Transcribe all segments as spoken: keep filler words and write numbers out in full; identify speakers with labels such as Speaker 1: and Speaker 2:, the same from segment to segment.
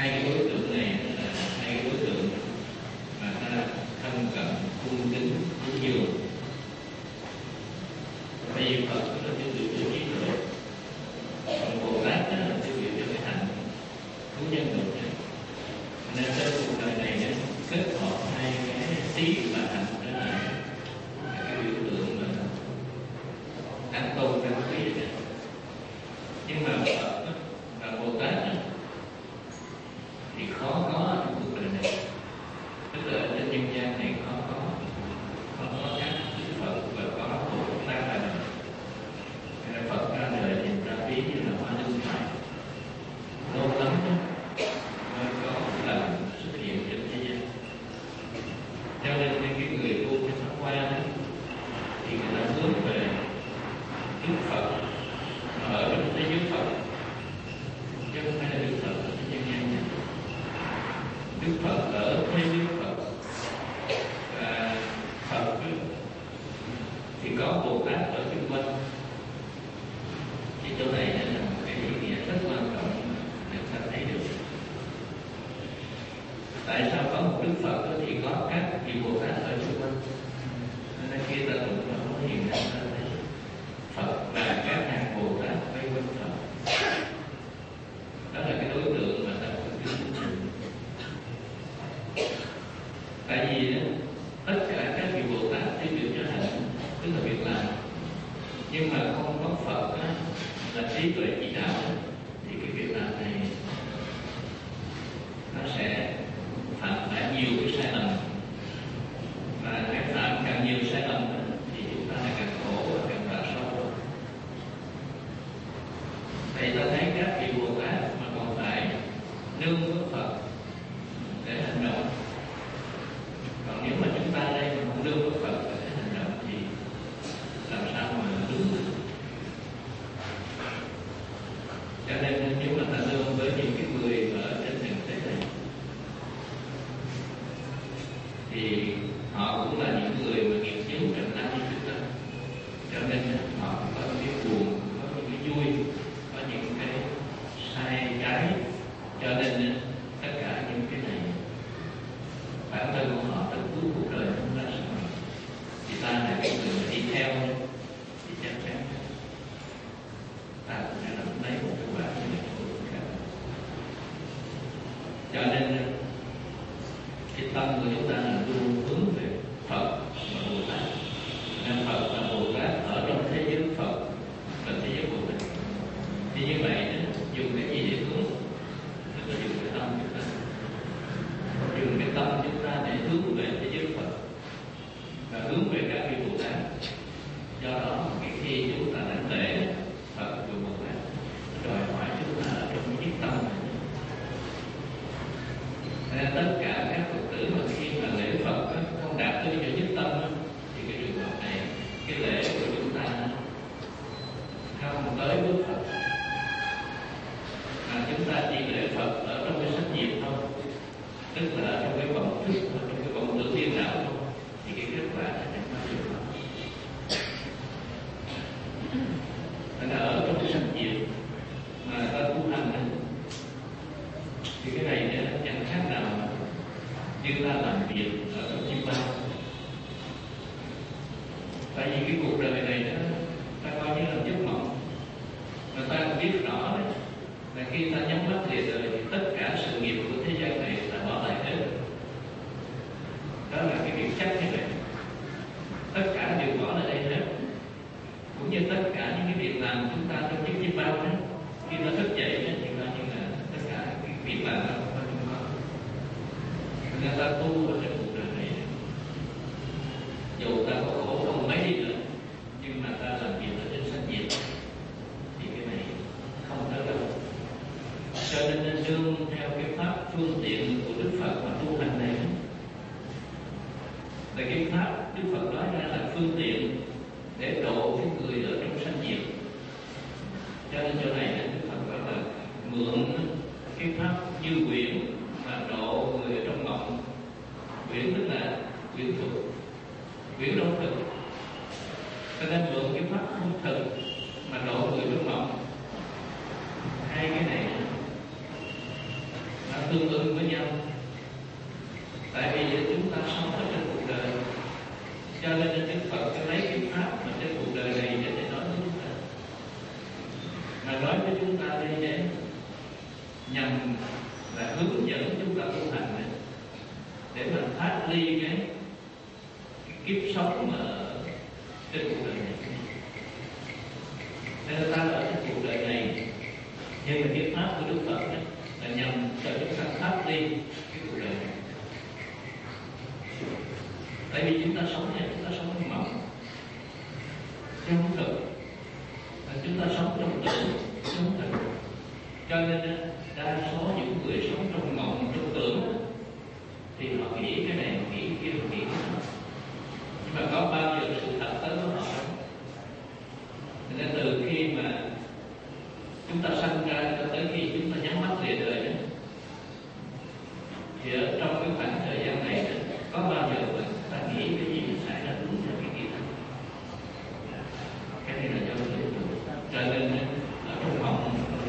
Speaker 1: hai cái đối tượng này là hai cái đối tượng mà ta thân cận cung kính cúng dường. Tại vì Phật là tiêu biểu cho trí tuệ, còn Bồ Tát là tiêu biểu cho cái hạnh cứu nhân được. Nên trên cuộc đời này nó kết hợp hai cái trí và hạnh, đó là cái biểu tượng mà đáng tôn đáng quý. Nhưng mà Phật và Bồ Tát thì khó có trong cuộc đời này, tức là trên nhân gian này khó có khó có các đức Phật và có Bồ Tát ra đời. Nên Phật ra đời thì ta ví như là hoa lương thoại, lâu lắm mới có lần xuất hiện trên thế gian. Cho nên cái người tu cái pháp qua đó thì người ta hướng về Đức Phật ở trong thế giới Phật, chứ không phải là Đức Phật ở thế gian này. Đức Phật ở thế giới Phật và Phật thì có Bồ Tát ở chung quanh. Thì chỗ này là một cái ý nghĩa rất quan trọng để ta thấy được tại sao có một Đức Phật thì có các vị Bồ Tát ở chung quanh. Nên khi ta tụng nó hiện ra ta thấy Phật và các hàng Bồ Tát vây quanh Phật. Đó là cái đối tượng mà ta phải kính trình. Tại vì tất cả các vị Bồ Tát tiêu biểu cho hạnh, tức là việc làm. Nhưng mà không có Phật á, là trí tuệ chỉ đạo, thì cái việc làm này nó sẽ phạm phải nhiều cái sai lầm, và cái phạm càng nhiều sai lầm thì chúng ta lại càng khổ và càng đọa sâu. Thầy ta thấy các vị Bồ Tát mà còn phải nương với Phật để hành động, còn nếu mà chúng ta đây mà không nương với Phật để hành động thì làm sao mà đúng được. Cho nên nếu mà ta nương với những cái người ở trên thực tế này thì họ cũng là những người mà nghiên cứu trần năng như chúng ta, cho nên họ có những cái buồn, có những cái vui, có những cái sai trái. Cho nên tất cả những cái này bản thân của họ tự cứu cuộc đời không ra sao, thì ta là cái người mà đi theo thì chắc chắn ta cũng sẽ làm lấy một cái quả như này của người khác. Cho nên cái tâm của chúng ta là luôn hướng về Phật và Bồ Tát. Nên Phật và Bồ Tát ở trong thế giới Phật và thế giới Bồ Tát. Thì như vậy dùng cái gì để hướng? Tức là dùng cái tâm chúng ta, dùng cái tâm chúng ta để hướng về thế giới Phật và hướng về các vị Bồ Tát. Do đó cái khi chúng ta đánh lễ Phật và Bồ Tát đòi hỏi chúng ta ở trong cái tâm này. Nên tất cả các Phật tử mà khi mà lễ Phật không đạt tới cho nhất tâm thì cái trường hợp này, cái lễ của chúng ta không tới với Phật, mà chúng ta chỉ lễ Phật ở trong cái sách nghiệp thôi, tức là ở trong cái vọng thức, ở trong cái vọng tưởng điên đảo thôi, thì cái kết quả sẽ chẳng bao giờ có. Thành ra ở trong cái sách nghiệp mà ta tu hành này, thì cái này nó chẳng khác nào như ta làm việc ở trong chim bao. Tại vì cái cuộc đời này đó, ta coi như là giấc mộng, mà ta biết rõ đấy là khi ta nhắm mắt lìa đời thì tất cả sự nghiệp của thế gian này ta bỏ lại hết. Đó là cái việc chắc như vậy, tất cả đều bỏ lại đây hết. Cũng như tất cả những cái việc làm chúng ta trong chiếc chim bao đó, khi ta thức dậy đó, thì coi như là tất cả cái việc làm đó không có. Người ta tu ở trên cuộc đời này, dù ta có khổ không mấy đi nữa, nhưng mà ta làm việc ở trên sách nghiệp thì cái này không tới đâu. Cho nên nên đương theo cái pháp phương tiện của Đức Phật mà tu hành này, là cái pháp Đức Phật nói ra là phương tiện để độ cái người ở trong sanh diệt. Cho nên chỗ này Đức Phật nói là mượn cái pháp như quyển mà độ người ở trong mộng. Quyển tức là quyển thực, quyển đâu thực. Cho nên mượn cái pháp không thực mà độ người trong mộng. Hai cái này nó tương mà nói với chúng ta đây để nhằm là hướng dẫn chúng ta tu hành này, để mà thoát ly cái, cái kiếp sống mà trên cuộc đời này. Nên ta ở trên cuộc đời này như là cái pháp của Đức Phật ấy, là nhằm cho chúng ta thoát ly cái cuộc đời này. Tại vì chúng ta sống này, chúng ta sống mộng chứ không thực, chúng ta sống trong tưởng chứ không thực. Cho nên đa số những người sống trong mộng, trong tưởng thì họ nghĩ cái này, họ nghĩ cái kia, họ nghĩ cái đó, nhưng mà có bao giờ sự thật tới với họ không? Nên từ khi mà chúng ta sanh ra cho tới khi chúng ta nhắm mắt lìa đời đó, thì ở trong cái khoảng thời gian này có bao giờ mà ta nghĩ cái gì xảy ra đúng theo cái nghĩa thật? Cái này là do sự cho nên ở trong mộng.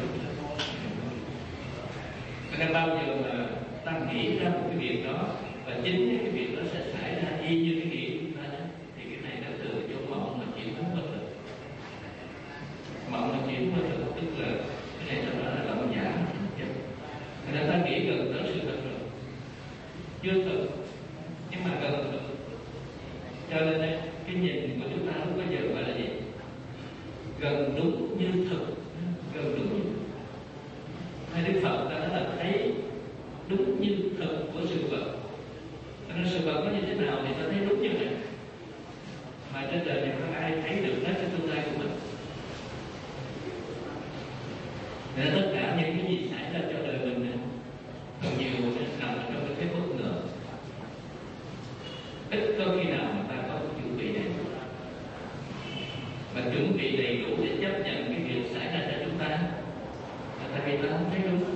Speaker 1: Cho nên bao giờ mà ta nghĩ ra một cái việc đó và chính cái việc đó sẽ xảy ra y như cái nghĩ của chúng ta đó, thì cái này nó từ chỗ mộng mà chuyển hóa bất thực. Mộng là chuyển hóa thực, tức là cái này trong đó là lòng giả. Cho nên ta nghĩ gần tới sự thật rồi, chưa thực nhưng mà gần thực. Cho nên cái nhìn của chúng ta lúc bây giờ gọi là gì? Gần đúng như thực, gần đúng như thực. Hay Đức Phật ta đã là thấy đúng như thực của sự vật. Cho nên sự vật có như thế nào thì ta thấy đúng như vậy. Mà trên đời này không ai thấy được hết cái tương lai của mình. Nên tất cả những cái gì xảy ra cho đời mình này, còn nhiều nằm trong cái thế bất ngờ. Ít có khi nào mà ta có chuẩn bị đầy đủ, mà chuẩn bị đầy đủ để chấp nhận cái việc xảy ra cho chúng ta, là tại vì ta không thấy đúng.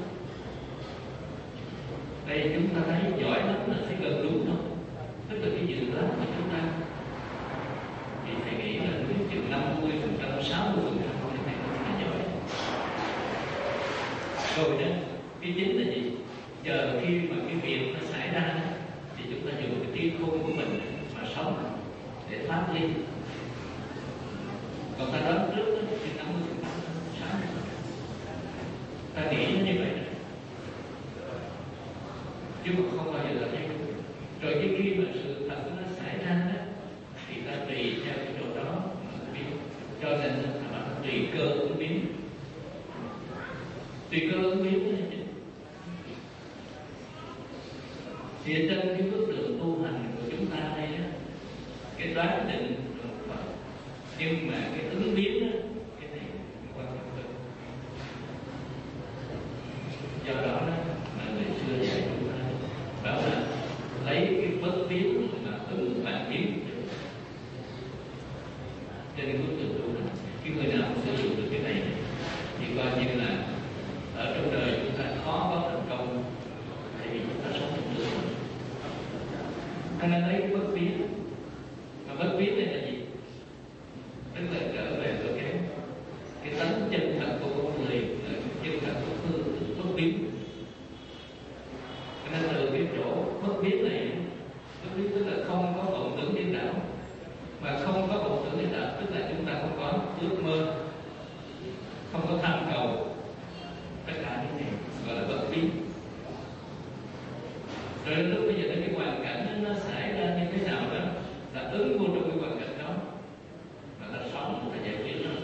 Speaker 1: Đây chúng ta thấy giỏi lắm là thấy gần đúng thôi, tức là cái dự đoán của chúng ta. Thì thầy nghĩ là nếu chừng năm mươi phần trăm, sáu mươi phần trăm thì thầy cũng là giỏi. Rồi đó, cái chính là gì? Chờ khi mà cái việc nó xảy ra thì chúng ta dùng cái trí khôn của mình mà sống để thoát ly. Còn ta đoán trước đó, thì năm mươi phần trăm, sáu mươi phần trăm ta nghĩ như vậy đó. Chứ mà không bao giờ là thấy đúng. Rồi cái khi mà sự thật nó xảy ra đó, thì ta tùy theo cái chỗ đó mà biết. Cho nên là tùy cơ ứng biến. Tùy cơ ứng biến đó chứ. Thì trên cái bước đường tu hành của chúng ta đây đó, cái đoán định là một phần, nhưng mà cái ứng biến đó, cái này quan trọng hơn. Do đó đó mà người xưa dạy chúng ta bảo là lấy cái bất biến mà ứng vạn biến. Trên cái bước đường tu hành, cái người nào sử dụng được cái này thì coi như là ở trong đời chúng ta khó có thành công, tại vì chúng ta sống trong đường. Cho nên lấy cái bất biến, mà bất biến đây là gì? Tức là trở về với cái cái tánh chân thật của con người, chân thật của phương bất biến. Cho nên từ cái chỗ bất biến này, bất biến tức là không có vọng tưởng điên đảo, mà không có vọng tưởng điên đảo tức là chúng ta không có ước mơ, không có tham cầu, tất cả những này gọi là bất biến. Rồi lúc bây giờ cái hoàn cảnh nó xảy ra như thế nào đó là ứng vô trong cái hoàn cảnh đó, và ta sống và giải quyết nó.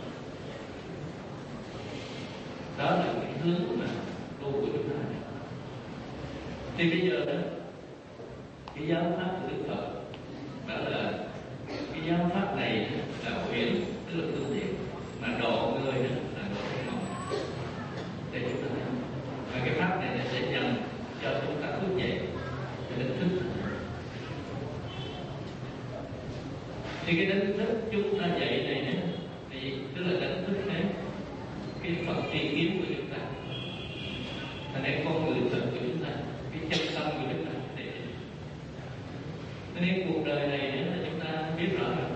Speaker 1: Đó là cái hướng mà tu của chúng ta. Thì bây giờ đó, cái giáo pháp của Đức Phật đó là cái giáo pháp này là huyễn, tức là phương tiện, mà độ người đó là độ cái mộng để chúng ta thấy. Và cái pháp này là sẽ dần cho chúng ta thức dậy cho đến thức. Thì cái đánh thức chúng ta dậy này nữa, thì tức là đánh thức cái cái Phật tri kiến của chúng ta, là để con người thật của chúng ta, cái chân tâm của chúng ta. Nên cuộc đời này nữa là chúng ta biết rõ rồi,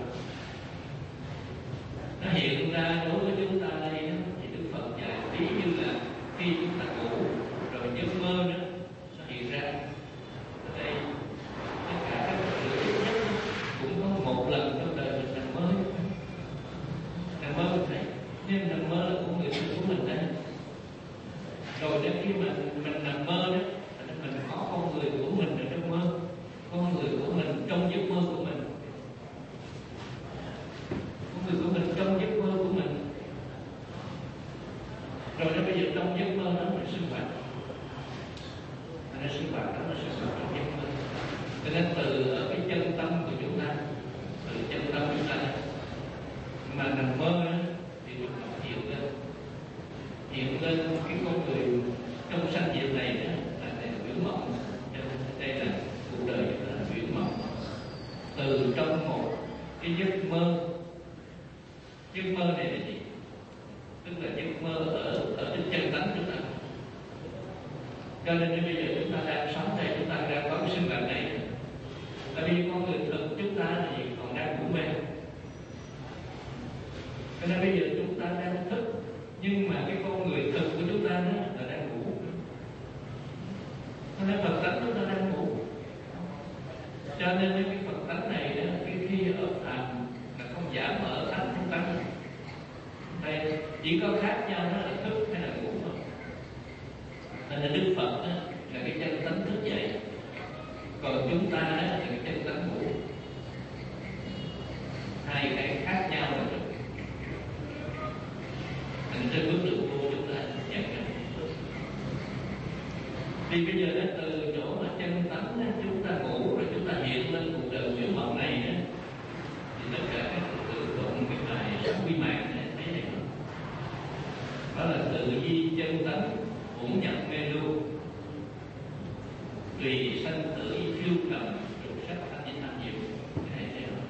Speaker 1: nó hiện ra đối với chúng ta đây đó, thì Đức Phật dạy ví như là khi chúng ta ngủ rồi giấc mơ nữa nó hiện ra. Ở đây tất cả các sự ít nhất cũng có một lần trong đời mình nằm mơ, nằm mơ mình thấy, nhưng nằm mơ là của người là khi mà mình nằm mơ đó, mình có con người của mình ở trong mơ, con người của mình trong giấc mơ của mình, con người của mình trong giấc mơ của mình. Rồi nó bây giờ trong giấc mơ đó mình sinh hoạt, nó sinh hoạt đó, nó sinh hoạt trong giấc mơ. Cho nên từ ở cái chân tâm của chúng ta, từ chân tâm chúng ta mà nằm mơ đó, thì mình nó hiện lên, hiện lên cái con người trong sanh diệu này đó là huyễn mộng. Đây là cuộc đời chúng ta là huyễn mộng. Từ trong một cái giấc mơ, giấc mơ này là gì? Tức là giấc mơ ở ở trên chân tánh chúng ta. Cho nên bây giờ chúng ta đang sống đây, chúng ta đang có cái sinh mạng này. Tại vì con người thực chúng ta thì còn đang ngủ mê. Cho nên bây giờ chúng ta đang thức, nhưng mà cái con người thực của chúng ta đó là đang ngủ. Cho nên Phật tánh chúng ta đang ngủ. Cho nên cái Phật tánh này đó, cái khi ở phàm là không giảm ở tánh không tăng. Đây chỉ có khác nhau đó là thức hay là ngủ thôi. Nên là Đức Phật đó, là cái chân tánh thức dậy, còn chúng ta đó là cái chân tánh ngủ. Hai cái khác nhau rồi. Thành trên bước đường vô chúng ta nhận ra. Vì bây giờ đó, từ chỗ mà chân tánh đó, chúng ta ngủ rồi chúng ta hiện lên cuộc đời huyễn mộng này đó, thì tất cả các tự tụng cái bài sống quy mạng này thấy này, đó là tự di chân tánh cũng nhập mê lưu, tùy sanh tử phiêu trần trụ sắc thanh danh tham diệu. Cái này thấy không?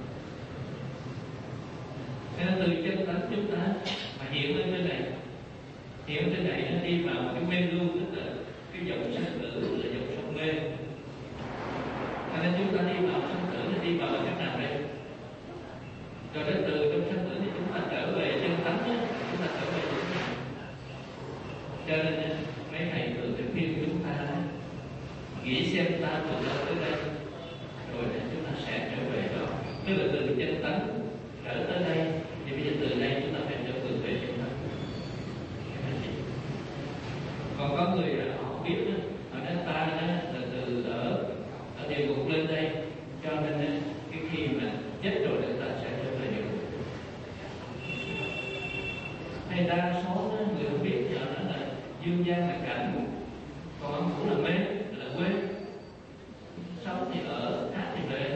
Speaker 1: Nên từ chân tánh chúng ta mà hiện lên trên này, hiện trên này nó đi vào cái mê lưu, tức là cái dòng sanh tử là dòng sông mê. Cho nên chúng ta đi vào sanh tử nó đi vào cách nào đây? Rồi đến từ trong sanh tử thì chúng ta trở về chân tánh đó, chúng ta trở về chân tánh. Cho nên mấy thầy thường thường khuyên chúng ta nghĩ xem ta từ đâu tới đây, rồi chúng ta sẽ trở về đó. Tức là từ chân tánh trở tới đây, thì bây giờ từ đây chúng ta phải trở về về chân tánh. Còn có người họ biết đó, họ nói ta đó là từ ở ở địa ngục lên đây, cho nên cái khi mà chết rồi thì ta sẽ trở về địa ngục. Hay đa số đó, người không biết giờ đó là dương gian là cảnh, còn âm phủ là mê, là quê. Sống thì ở, hát thì về.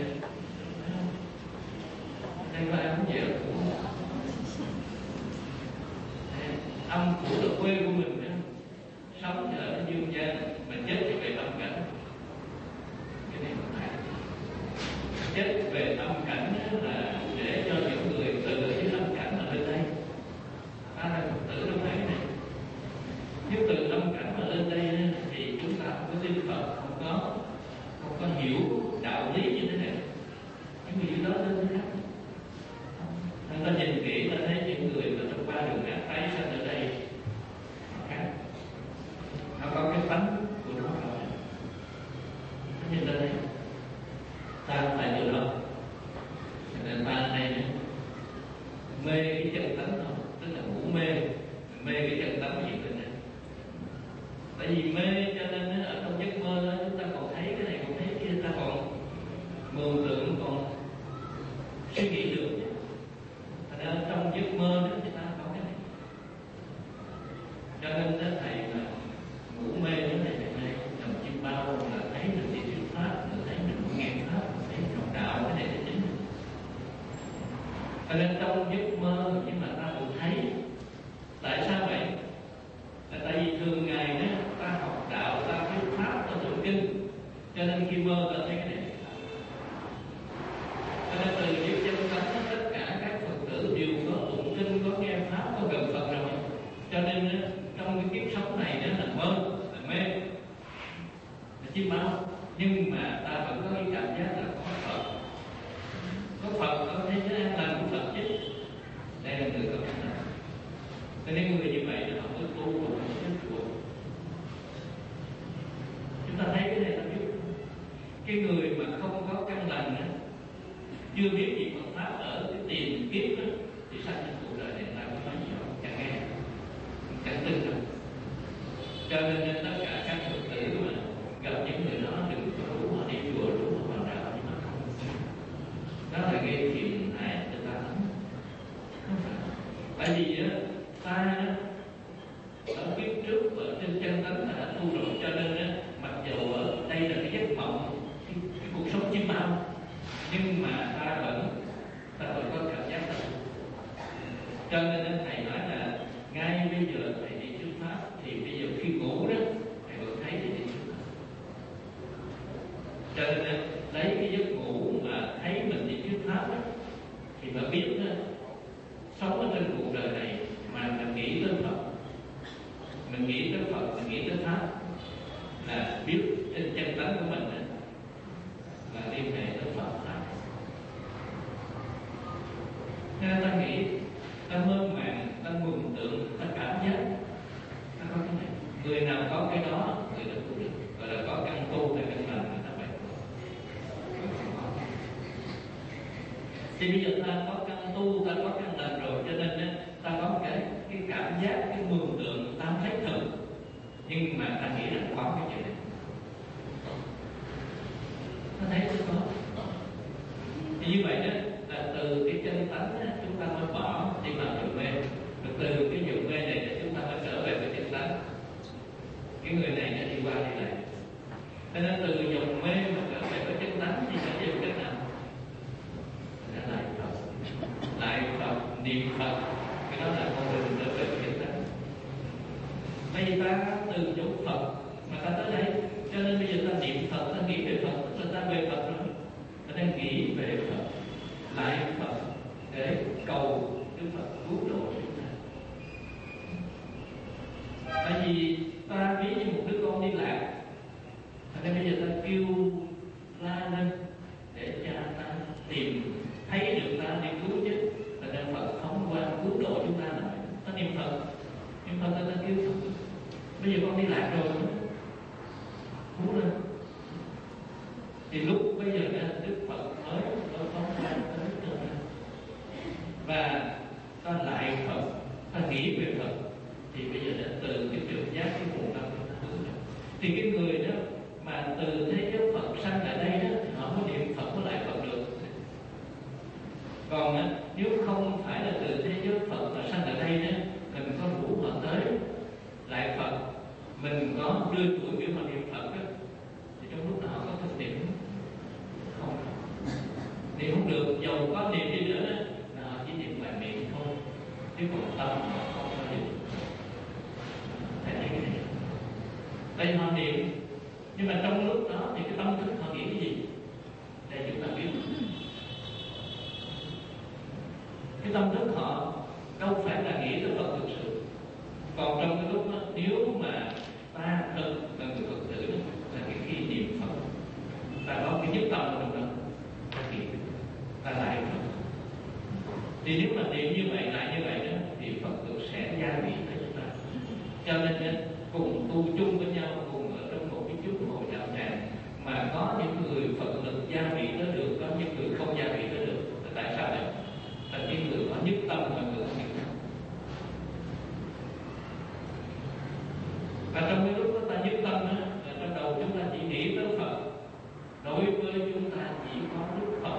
Speaker 1: Đây có ai cũng vậy cũng âm phủ là quê của mình đó. Sống thì ở dương gian, mình chết thì về âm cảnh. Cái này không phải. Chết về âm cảnh là để cho những người từ dưới âm cảnh mà lên đây. Ta là Phật tử đâu phải cái này. Nếu từ âm cảnh mà lên đây thì chúng ta không có tin Phật, không có không có hiểu đạo lý như thế này. Những người dưới đó lên thế khác. Người ta nhìn kỹ là thấy những người mà trong ba đường ác tái sanh ở đây khác. Nó có cái tánh của nó rồi. Nó nhìn lên đây. Ta không phải điều đó. Cho nên ta này này mê cái chân tánh thôi, tức là ngủ mê, mê cái chân tánh hiện lên này. Tại vì mê cho nên ở trong giấc mơ chúng ta còn thấy cái này còn thấy kia, ta còn mường tượng, còn suy nghĩ được. Thành ra trong giấc mơ đó chúng ta có cái này. Cho nên đó thầy là ngủ mê như này này này, đồng chim bao là thấy được đi thuyết pháp, là thấy được nghe pháp, thấy học đạo, cái này là chính. Cho nên trong giấc mơ nhưng mà ta được thấy. Tại sao vậy? Là tại vì thường ngày đó ta học đạo, ta thuyết pháp, ta tụng kinh, cho nên khi mơ ta thấy cái này. Cho nên từ giấc chân tánh tất cả các Phật tử đều có tụng kinh, có nghe pháp, có gần Phật rồi. Cho nên trong cái kiếp sống này đó là mơ, là mê, là chim bao, nhưng mà ta vẫn có cái cảm giác là có Phật, có Phật, có thế giới an lành của Phật chứ. Đây là người có cái này. Cho nên người như vậy là họ mới tu và họ mới tu. Chúng ta thấy cái này là biết cái người mà không có căn lành đó, chưa biết gì Phật pháp ở cái tiền kiếp đó, thì sanh trong cuộc đời này ta cũng nói gì đâu, chẳng nghe, chẳng tin đâu. Cho nên tất cả các Phật tử mà gặp những người đó đừng có rủ họ đi chùa, rủ họ vào đạo, nhưng mà không. Đó là gây phiền hại cho ta lắm. Không phải. Tại vì á, ta ở kiếp trước ở trên chân tánh là đã tu rồi, cho nên á, mặc dù ở đây là cái giấc mộng, cái, cái cuộc sống chiêm bao, nhưng mà ta vẫn ta vẫn có cảm giác thật. Cho nên thầy nói là ngay bây giờ thầy đi thuyết pháp thì bây giờ khi ngủ đó thầy vẫn thấy thầy đi thuyết pháp. Cho nên lấy cái giấc ngủ mà thấy mình đi thuyết pháp đó, thì mà biết đó, sống ở trên cuộc đời này mà mình nghĩ tới Phật, mình nghĩ tới Phật, mình nghĩ tới pháp, là biết trên chân tánh của mình đó, là liên hệ tới Phật pháp. Nên ta nghĩ, ta mơ màng, ta mường tượng, ta cảm giác, ta có cái này. Người nào có cái đó, người đó tu được, gọi là có căn tu hay căn lành, người ta phải tu. Thì bây giờ ta có căn tu, ta có căn lành rồi, cho nên ta có một cái cái cảm giác, cái mường tượng, ta thấy thật, nhưng mà ta nghĩ là có cái chuyện này, ta thấy nó có. Thì như vậy đó là từ cái chân tánh đó, chúng ta mới bỏ đi vào dòng mê, rồi từ cái dòng mê này chúng ta mới trở về với chân tánh. Cái người này nó đi qua đi lại, cho nên từ dòng mê mà trở về với chân tánh thì phải dùng cách nào? Là lại Phật, lại Phật, niệm Phật, cái đó là con đường trở về với chân tánh. Bây giờ ta từ chỗ Phật mà ta tới đây, cho nên bây giờ ta niệm Phật, ta nghĩ về Phật, tức là ta về Phật rồi, ta đang nghĩ về Phật, lại Phật để cầu Đức Phật cứu độ chúng ta. Tại vì ta ví như một đứa con đi lạc, nên bây giờ ta kêu la lên để cha ta tìm thấy được ta đi cứu chứ. Và nên Phật không qua cứu độ chúng ta nữa. Ta niệm Phật, niệm Phật ta, ta kêu Phật. Bây giờ con đi lạc rồi, cứu lên. Thì lúc bây giờ Đức Phật mới mới phóng ra tới tương lai, và ta lại Phật, ta nghĩ về Phật, thì bây giờ đã từ cái trực giác, cái nguồn tâm chúng ta hướng ra. Thì cái người đó mà từ thế giới Phật sanh lại đây đó, thì họ mới niệm Phật mới lại Phật được. Còn nếu không phải là từ thế giới Phật mà sanh lại đây đó, mình có rủ họ tới lại Phật, mình có đưa tuổi biểu mà niệm Phật đó, thì trong lúc nào có thực niệm không, niệm không được, dầu có niệm đi nữa đó, là họ chỉ niệm ngoài miệng thôi, chứ còn tâm họ không có niệm. Thấy thấy cái này, đây họ niệm, nhưng mà trong lúc đó thì cái tâm thức họ nghĩ cái gì? Để chúng ta biết. Cái tâm thức họ đâu phải là nghĩ tới Phật thực sự. Còn trong cái lúc đó, nếu mà ta thực là người Phật tử đó, là cái khi niệm Phật, ta có cái nhất tâm ở trong đó, ta niệm, ta lại Phật. Thì nếu mà niệm như vậy, lại như vậy đó, thì Phật tử sẽ gia vị tới chúng ta. Cho nên cùng tu chung với nhau, cùng ở trong một cái chút hội đạo tràng, mà có những người Phật lực gia vị tới được, có những người không gia vị tới được. Tại sao vậy? Là những người có nhất tâm và người không nhất tâm. Và trong cái lúc đó ta nhất tâm đó, là trong đầu chúng ta chỉ nghĩ tới Phật. Đối với chúng ta chỉ có Đức Phật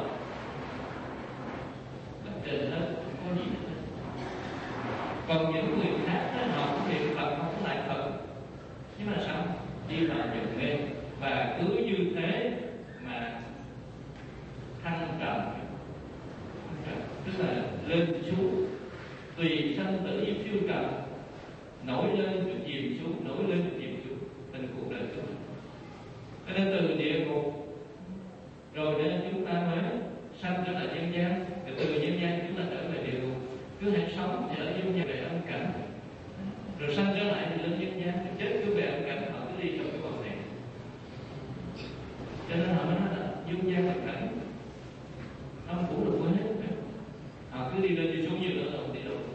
Speaker 1: là trên hết, không có gì hết. Còn những người khác đó, họ không niệm Phật, họ không lại Phật, nhưng mà sao? Đi vào dòng mê, và cứ như thế mà thăng trầm, tức là lên xuống, tùy sanh tử như phiêu trần, nổi lên rồi chìm xuống, nổi lên rồi chìm xuống, tình cuộc đời chúng ta. Cho nên từ địa ngục rồi đến chúng ta mới sanh trở lại nhân gian, rồi từ nhân gian chúng ta trở về địa ngục, cứ hãy sống thì ở nhân gian về âm cảnh, rồi sanh trở lại thì lên nhân gian, rồi chết cứ về âm cảnh, họ cứ đi trong cái vòng này. Cho nên họ mới nói là nhân gian là cảnh âm phủ được hết, họ cứ đi lên đi xuống như nữa là không đi đâu.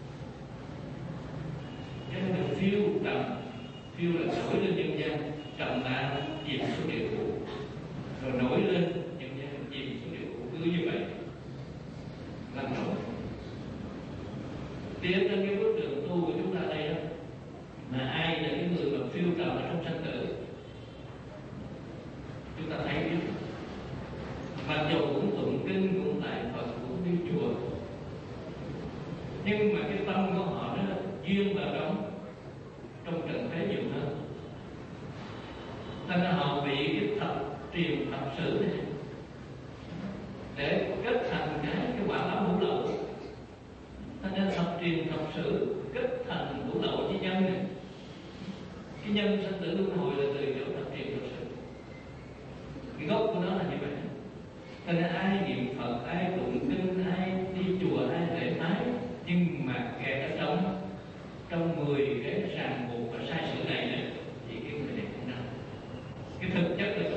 Speaker 1: Cái đó là phiêu trầm, phiêu là nổi lên nhân gian, trầm là chìm xuống địa ngục, rồi nổi lên nhân gian, chìm xuống địa ngục, cứ như vậy làm nổi. Thì trên cái bước đường tu của chúng ta đây đó, mà ai là cái người mà phiêu truyền Phật sự này, để kết thành cái cái quả báo ngũ lậu. Cho nên Phật truyền Phật sự kết thành ngũ lậu chi nhân này. Cái nhân sanh tử luân hồi là từ chỗ Phật truyền Phật sự. Cái gốc của nó là như vậy. Cho nên ai niệm Phật, ai tụng kinh, ai đi chùa, ai lễ bái, nhưng mà kẹt ở trong trong mười cái ràng buộc và sai sự này nữa, thì cái người này cũng nằm. Cái thực chất là vậy.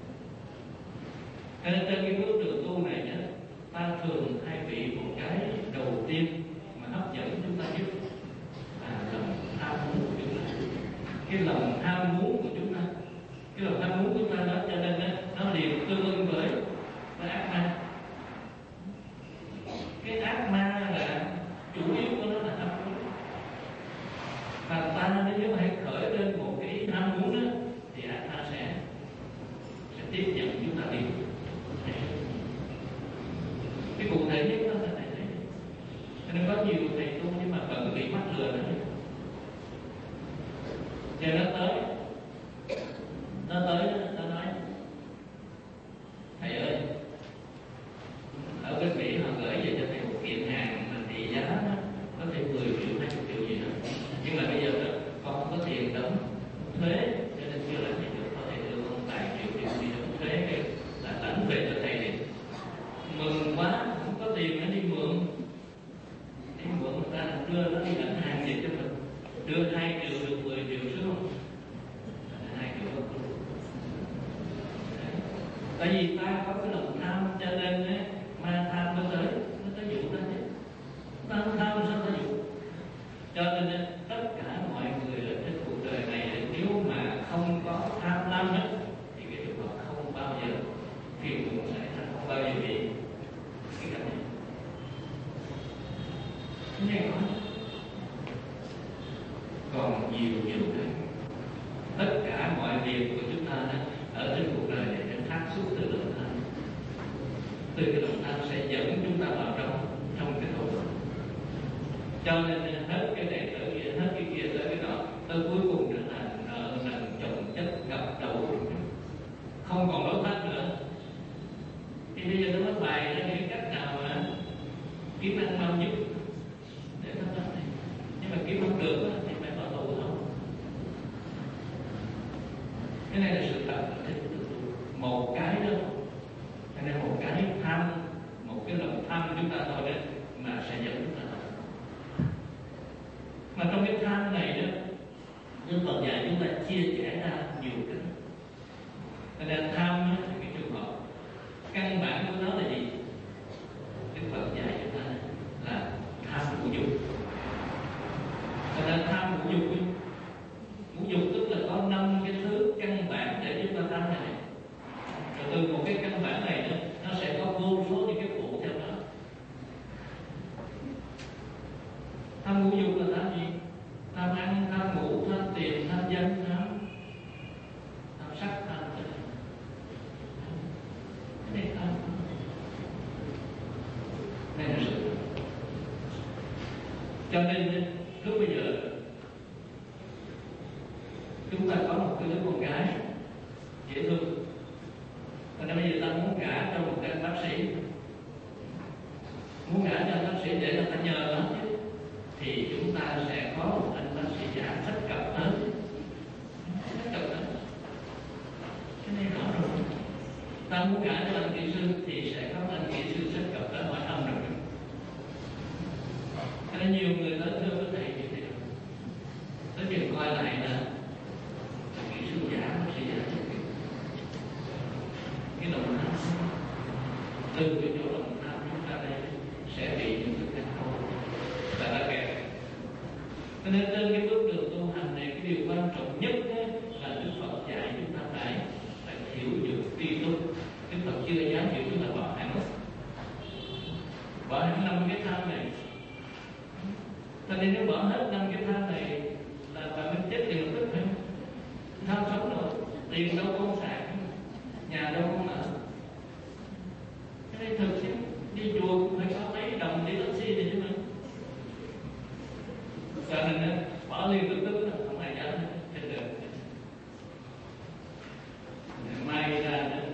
Speaker 1: Cho nên trên cái bước đường tu này nhé, ta thường hay bị một cái đầu tiên mà hấp dẫn chúng ta nhất là lòng tham muốn của chúng ta. Cái lòng tham muốn của chúng ta, cái lòng tham muốn của chúng ta đó, cho nên đó, nó liền tương ưng với với ác ma. Cái ác ma là chủ yếu của nó là tham muốn. Và ta nếu hay khởi lên một cái ham muốn đó, thì ác ma sẽ sẽ tiếp nhận chúng ta đi. Cái cụ thể nhất đó là thầy thấy, cho nên có nhiều thầy tu nhưng mà vẫn bị mắc lừa nữa. Giờ nó tới, nó tới, nó nói: thầy ơi, ở bên Mỹ họ gửi về cho thầy một kiện hàng mà trị giá có thể mười triệu, hai mươi triệu gì đó, nhưng mà bây giờ con không có tiền đóng thuế, cho nên chưa làm gì được. Có thể đưa con vài triệu triệu đi đóng thuế cái là đánh về cho thầy này. Mừng quá, không có tiền nó đi mượn, đi mượn người ta đưa nó đi lãnh hàng gì cho mình, đưa hai triệu được mười triệu xuống không? Hai triệu không? Tại vì ta có cái lòng tham, cho nên ấy, ma tham nó tới, nó tới dụ ta chứ. Ta không tham sao ta dụ? Cho nên ấy, tất cả mọi người ở trên cuộc đời này nếu mà không có tham lam ấy, thì cái điều đó không bao giờ phiền muộn xảy ra, không bao giờ bị cái cảnh này. Cái này có còn nhiều nhiều cái. Tất cả mọi việc của chúng ta đó, ở trên cuộc đời này nó phát xuất từ lòng tham. Từ cái lòng tham sẽ dẫn chúng ta vào trong trong cái tội lỗi. Cho nên hết cái này tới kia, hết cái kia tới cái đó, tới cuối cùng trở thành nợ nần chồng chất ngập đầu, không còn lối thoát nữa. Thì bây giờ nó mới bày ra cái cách nào mà kiếm ăn mau nhất để thoát ra này. Nhưng mà kiếm không được thì phải bỏ tù thôi. Cái này là sự thật ở trên cái đường tu. Một cái đó, cho nên một cái tham, một cái lòng tham của chúng ta thôi đó mà sẽ dẫn chúng ta thôi. Mà trong cái tham này đó, nhưng Phật dạy chúng ta chia sẻ ra nhiều cái. Cho nên tham đó, là cái trường hợp căn bản của nó là gì? Đức Phật dạy chúng ta là tham ngũ dục. Cho nên tham ngũ dục, ngũ dục tức là có năm cái thứ căn bản để chúng ta tham này. Rồi từ một cái căn bản này đó, nó sẽ có vô số những cái phụ theo đó. Tham ngũ dục là tham gì? Tham ăn, tham ngủ, tham tiền, tham danh, tham tham sắc, tham tình. Cái này tham. Đây là sự. Cho nên lúc bây giờ chúng ta có một cái đứa con gái dễ thương, cho nên bây giờ ta muốn gả cho một cái bác sĩ, muốn gả cho bác sĩ để người ta nhờ nó chứ, thì chúng ta sẽ có một anh bác sĩ già thích cập hết, thích cập hết. Cái này rõ rồi. Ta muốn gả cho anh kỹ sư thì sẽ có anh kỹ sư thích cập tới hỏi thăm rồi. Cho nên nhiều người tới thưa với thầy như thế nào, tới chừng coi lại là kỹ sư giả, bác sĩ giả, cái lòng tham từ cái chỗ lòng tham chúng ta đây sẽ bị những cái cảnh khổ và đã kẹt. Cho nên trên cái bước đường tu hành này, cái điều quan trọng nhất là Đức Phật dạy chúng ta phải phải hiểu được tri túc. Đức Phật chưa dám hiểu chúng ta bỏ hẳn bỏ hẳn năm cái tham này. Cho nên nếu bỏ hết năm cái tham này là là mình chết liền tức thôi. Tham sống rồi, tiền đâu có xài, nhà đâu có ở. Cái này thực chứ, đi chùa cũng phải có mấy đồng đi taxi này chứ mình. Cho nên bỏ liền tức tức không ai dám trên đường. May ra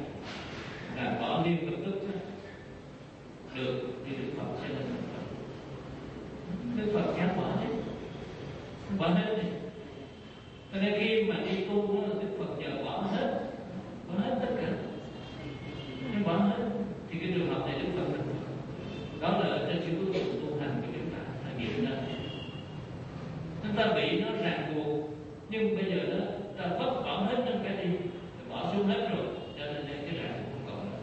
Speaker 1: Cho nên khi mà đi tu đó, Đức Phật giờ bỏ hết, bỏ hết tất cả, nhưng bỏ hết thì cái trường hợp này Đức Phật mình đó là trên sự bước đường tu hành của chúng ta là nghiệm ra chúng ta bị nó ràng buộc, nhưng bây giờ đó ta vứt bỏ hết những cái đi, bỏ xuống hết rồi, cho nên cái ràng buộc không còn nữa.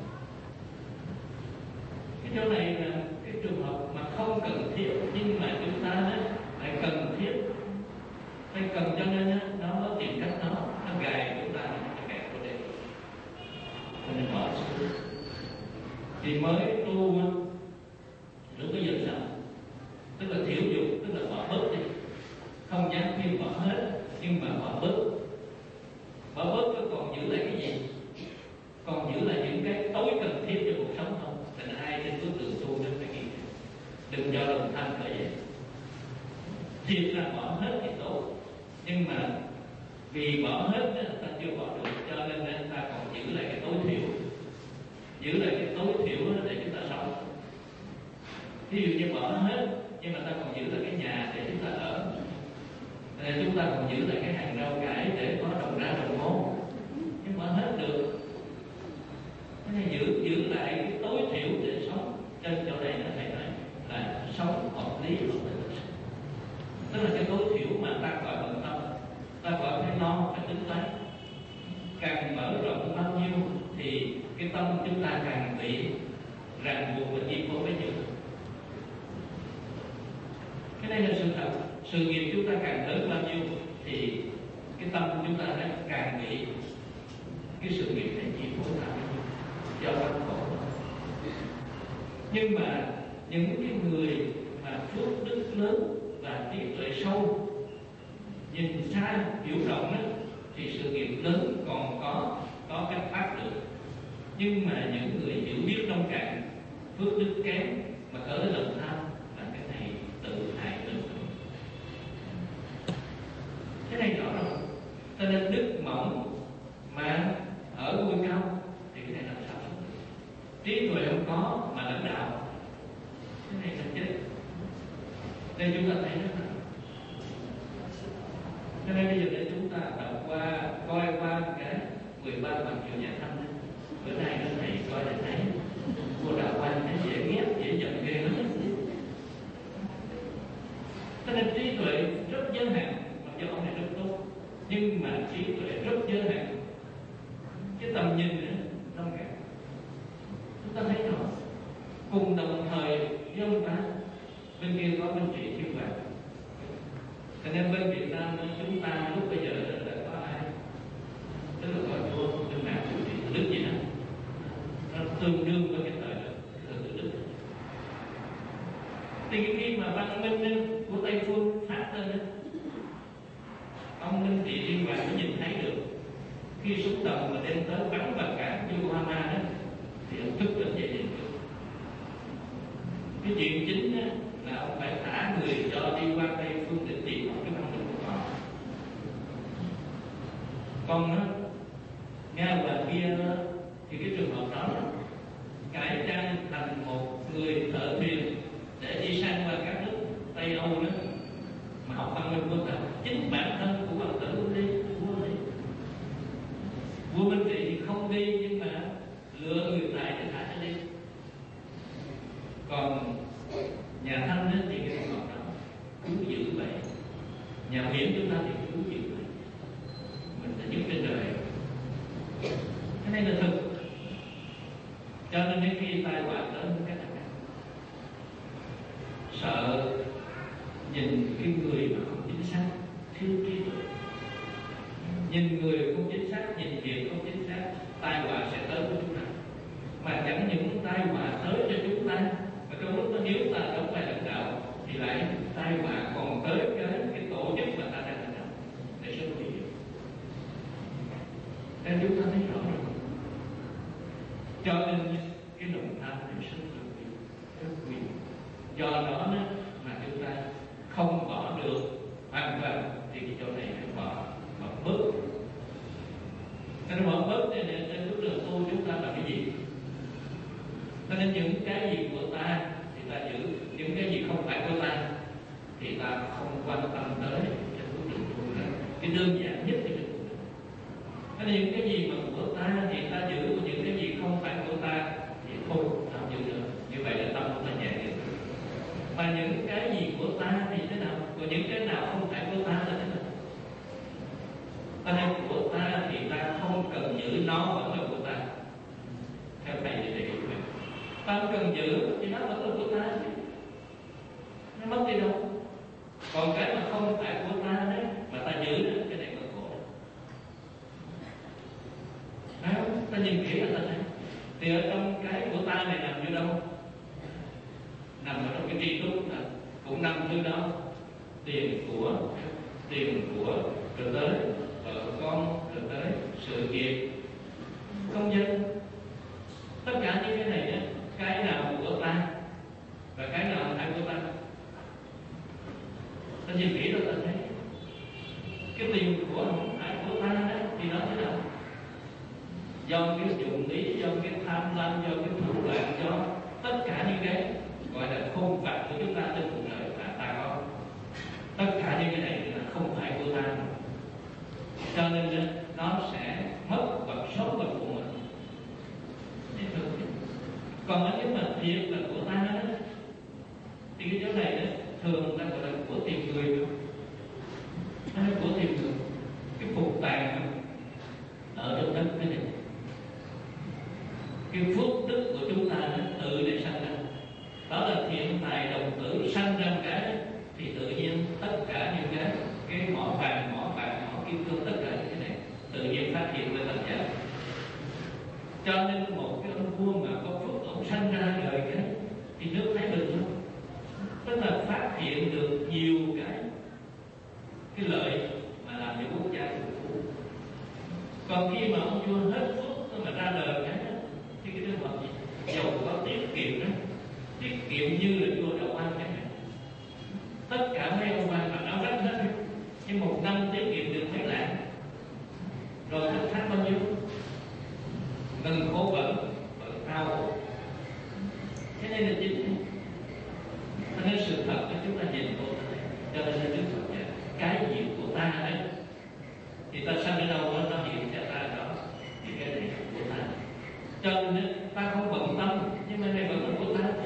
Speaker 1: Cái chỗ này là cái trường hợp mà không cần thiết, nhưng mà chúng ta đó lại cần thiết, phải cần, cho nên nó nó tìm cách nó nó gài chúng ta, nó gài của đây, cho nên bỏ xuống thì mới tu. Lúc bây giờ sao? Tức là thiểu dục, tức là bỏ bớt đi, không dám khuyên bỏ hết, nhưng mà bỏ bớt. Bỏ bớt nó còn giữ lại cái gì? Còn giữ lại những cái tối cần thiết cho cuộc sống không? Thành ai trên bước đường tu nên phải nghĩ, đừng cho lòng tham khởi vậy. Thiệt là bỏ hết thì tốt, nhưng mà vì bỏ hết đó, ta chưa bỏ được, cho nên ta còn giữ lại cái tối thiểu, giữ lại cái tối thiểu để chúng ta sống. Ví dụ như bỏ hết, nhưng mà ta còn giữ lại cái nhà để chúng ta ở, để chúng ta còn giữ lại cái hàng rau cải để có đồng ra đồng vốn, nhưng bỏ hết được. Cái này giữ giữ lại cái tối thiểu để sống. Trên chỗ này nó thầy nói là sống hợp lý, tức là cái tối thiểu mà ta gọi bận tâm, ta gọi phải lo, phải tính toán. Càng mở rộng bao nhiêu thì cái tâm chúng ta càng bị ràng buộc và chi phối bấy nhiêu. Cái này là sự thật. Sự nghiệp chúng ta càng lớn bao nhiêu thì cái tâm của chúng ta nó càng bị cái sự nghiệp này chi phối lại do khổ. Nhưng mà những cái người mà phước đức lớn và trí tuệ sâu, nhìn xa hiểu rộng đó, thì sự nghiệp lớn còn có có cách phát được. Nhưng mà những người hiểu biết nông cạn, phước đức kém mà khởi lên lòng tham là cái này tự hại tự mình. Cái này rõ rồi. Cho nên đức mỏng mà ở ngôi cao thì cái này làm sao sống được. Trí tuệ không có mà lãnh đạo, cái này là chết. Nên chúng ta thấy rất là, cho nên bây giờ để chúng ta đọc qua, coi qua cái mười ba bằng chiều nhà thanh. Bữa nay nó thầy coi để thấy cô đạo quan thấy dễ ghét, dễ giận ghê lắm. Cho nên trí tuệ rất giới hạn, mặc dù ông này rất tốt, nhưng mà trí tuệ rất giới hạn. Cái tầm nhìn nữa, nông cạn. Chúng ta thấy rõ, cùng đồng thời với ông ta, bên kia có bên trị thiên vàng. Cho nên bên Việt Nam chúng ta lúc bây giờ đã có ai, tức là có vua bên nào chủ trị Đức gì đó, nó tương đương với cái thời thời tự Đức. Thì khi mà văn minh của Tây Phương phát lên, ông Minh Trị Thiên Vàng mới nhìn thấy được. Khi súng đồng mà đem tới bắn vào cảng Yokohama đó, thì ông thức tỉnh dậy nhìn được. Cái chuyện chính đó, là ông phải thả người cho đi qua Tây Phương để tìm một cái văn minh của họ. Còn đó, Nga và kia đó, thì cái trường hợp đó là cải trang thành một người thợ thuyền để đi sang qua các nước Tây Âu đó mà học văn minh của ta. Chính bản thân của hoàng tử cũng đi, vua đi, vua Minh Trị thì không đi, nhưng mà lựa người tài để thả cho đi. Còn nhà Thanh đó, thì cái trường hợp đó cứu giữ vậy, nhà Nguyễn chúng ta thì cứu giữ vậy, mình là nhất trên đời. Cái này là thực. Cho nên đến khi tai họa tới cái này sợ nhìn cái người mà không chính xác, thiếu trí tuệ, nhìn người không chính xác, nhìn việc không chính xác, tai họa sẽ tới với chúng ta. Mà chẳng những tai họa tới cho chúng ta, mà trong lúc đó nếu ta đóng vai lãnh đạo thì lại tai họa còn tới cái cái tổ chức mà ta đang lãnh đạo để xử lý. Nên chúng ta thấy rõ rồi. Cho nên cái lòng tham này rất là nhiều, rất nhiều. Do đó mà chúng ta không bỏ được hoàn toàn thì cái chỗ này phải bỏ, bỏ bớt. Nên bỏ bớt thì trên bước đường tu chúng ta làm cái gì? Cho nên những cái gì của ta thì ta giữ, những cái gì không phải của ta thì ta không quan tâm tới trên bước đường tu nữa. cái đơn giản nhất thì được. Cái những cái gì mà của ta thì ta giữ, những cái gì không phải của ta thì thôi tạm giữ được. Như vậy là tâm của ta nhẹ được. Và những cái gì của ta thì thế nào, còn những cái nào không phải của ta là thế nào? Ta hay của ta thì ta không cần giữ, nó vẫn là của ta. Theo thầy thì thầy hiểu vậy. Ta không cần giữ thì nó vẫn là của ta chứ. Nó mất đi đâu. Còn cái mà không phải của ta đấy mà ta giữ đó, cái này là khổ. Đấy không? Ta nhìn kỹ là ta thấy. Thì ở trong cái của ta này nằm như đâu? Nằm ở trong cái tri túc là cũng nằm như đó. Tiền của, tiền của, rồi tới vợ con, rồi tới sự nghiệp, công dân. Tất cả những cái này đó, cái nào của ta và cái nào không phải của ta. Ta nhìn kỹ rồi ta thấy cái tiền của không phải của ta đấy thì nó thế nào? Do cái dụng ý, do cái tham lam, do cái thủ đoạn, do tất cả những cái gọi là khôn vặt của chúng ta trên cuộc đời là ta có. Tất cả những cái này là không phải của ta, cho nên nó sẽ mất vật sống và của mình. Còn nếu mà thiệt là của ta đó, thì cái chỗ này đó thường ta gọi là của tiền người, nó là của tiền người, cái phục tàng ở trong đất cái này, cái phước đức của chúng ta nó tự để sanh ra, đó là thiện tài đồng tử sanh ra một cái thì tự nhiên tất cả những cái cái mỏ vàng, mỏ bạc, mỏ kim cương, tất cả những cái này tự nhiên phát hiện lên thành giá. Cho nên một cái ông vua mà có phước ông sanh ra đời cái thì nước Thái Bình luôn, tức là phát hiện được nhiều cái cái lợi mà làm cho quốc gia hưởng thụ. Còn khi mà ông vua hết phước mà ra đời cái thì cái đứa vật gì giàu có tiết kiệm đó, tiết kiệm như là vua Đậu An cái này. Tất cả mấy ông quan mà nó rất hết, nhưng một năm tiết kiệm được mấy lạng, rồi thất thác bao nhiêu, ngân khố bẩn bẩn ao ổ. Thế nên là chính cho nên sự thật đó chúng ta nhìn vô này, cho nên là Đức Phật dạy cái gì của ta đấy thì ta sanh ở đâu đó nó hiện cho ta đó, thì cái này là của ta. Cho nên ta không bận tâm, nhưng mà này vẫn là của ta chứ.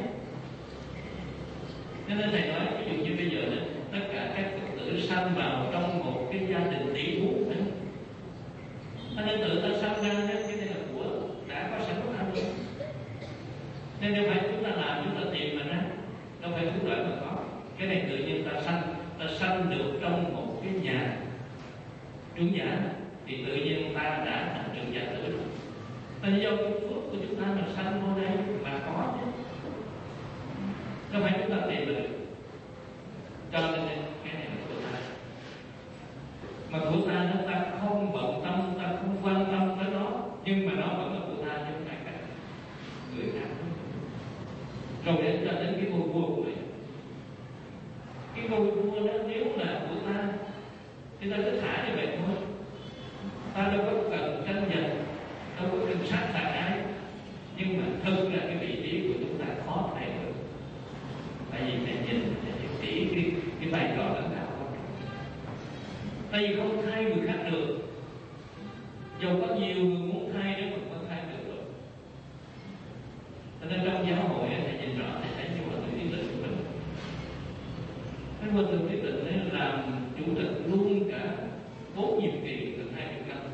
Speaker 1: Cho nên thầy nói ví dụ như bây giờ đó, tất cả các Phật tử sanh vào trong một cái gia đình tỷ phú đấy, cho nên tự ta sanh ra đấy, cái này là của đã có sẵn của ta luôn. Nên đâu phải chúng ta làm, chúng ta tìm mà ra, đâu phải thủ đoạn mà có. Cái này tự nhiên ta sanh, ta sanh được trong một cái nhà trưởng giả thì tự nhiên ta đã thành trưởng giả tử rồi. Tại do cái phước của chúng ta mà sanh vô đây mà có chứ, đâu phải chúng ta tìm được. Cho nên cái này là của ta, mà của ta nó ta không bận tâm, ta không quan tâm tới nó, nhưng mà nó vẫn là của ta chứ không phải cả người khác. Rồi đến cho đến cái ngôi vua của mình, cái ngôi vua đó nếu là của ta thì ta cứ thả như vậy thôi, ta đâu có cần tranh giành, đâu có cần sát phạt ai. Nhưng mà thực là cái vị trí của chúng ta khó thay được, tại vì phải nhìn thấy kỹ cái, cái vai trò lãnh đạo của mình. Tại vì không thay người khác được, dù có nhiều người muốn thay nếu mình không thay được rồi. Cho nên trong giáo hội thầy nhìn rõ, thầy thấy như hòa thượng Trí Tịnh của mình, cái hòa thượng Trí Tịnh ấy làm chủ tịch luôn cả bốn nhiệm kỳ từ hai mươi năm.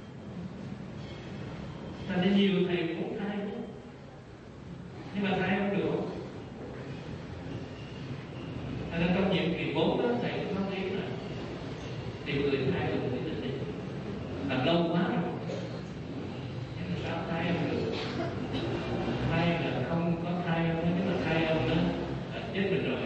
Speaker 1: Thành ra nhiều thầy muốn thay chứ, nhưng mà thay không được. Thành ra trong nhiệm kỳ bốn đó thầy cũng nói tiếng là tìm người thay được cái tình đi, làm lâu quá rồi, nhưng mà sao thay không được? Thay là không có thay không, nếu mà thay không đó là chết mình rồi.